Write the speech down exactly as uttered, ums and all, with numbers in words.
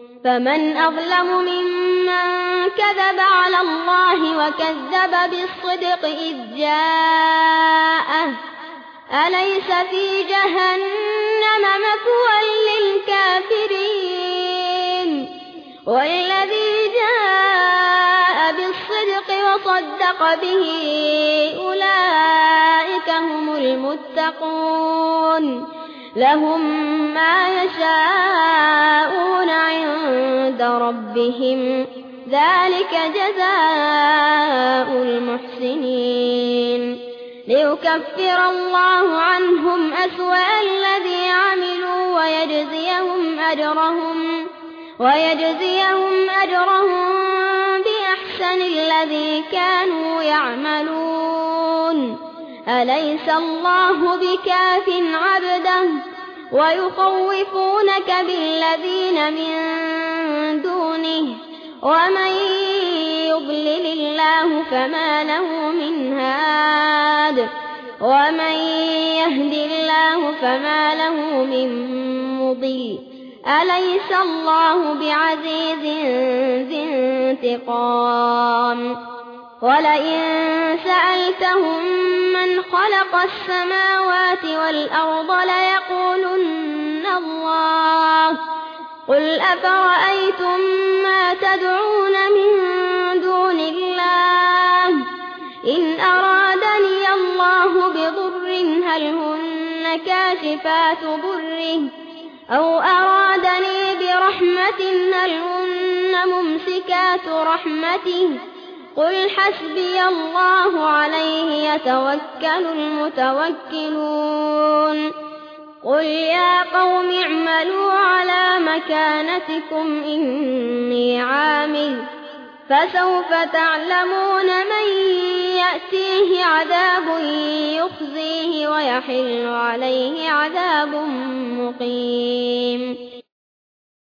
فمن أظلم ممن كذب على الله وكذب بالصدق إذ جاءه أليس في جهنم مثوى للكافرين والذي جاء بالصدق وصدق به أولئك هم المتقون لهم ما يشاءون عند ربهم ذلك جزاء المحسنين ليكفر الله عنهم أسوأ الذي عملوا ويجزيهم أجرهم ويجزيهم أجرهم بأحسن الذي كانوا يعملون أليس الله بكاف عبده ويخوفونك بالذين من دونه ومن يضلل الله فما له من هاد ومن يهد الله فما له من مضل أليس الله بعزيز ذي انتقام ولئن سألتهم من خلق السماوات والأرض ليقولن الله قل أفرأيتم ما تدعون من دون الله إن أرادني الله بضر هل هن كاشفات ضره أو أرادني برحمة هل هن ممسكات رحمته قل حسبي الله عليه يتوكل المتوكلون قل يا قوم اعملوا على مكانتكم إني عامل فسوف تعلمون من يأتيه عذاب يخزيه ويحل عليه عذاب مقيم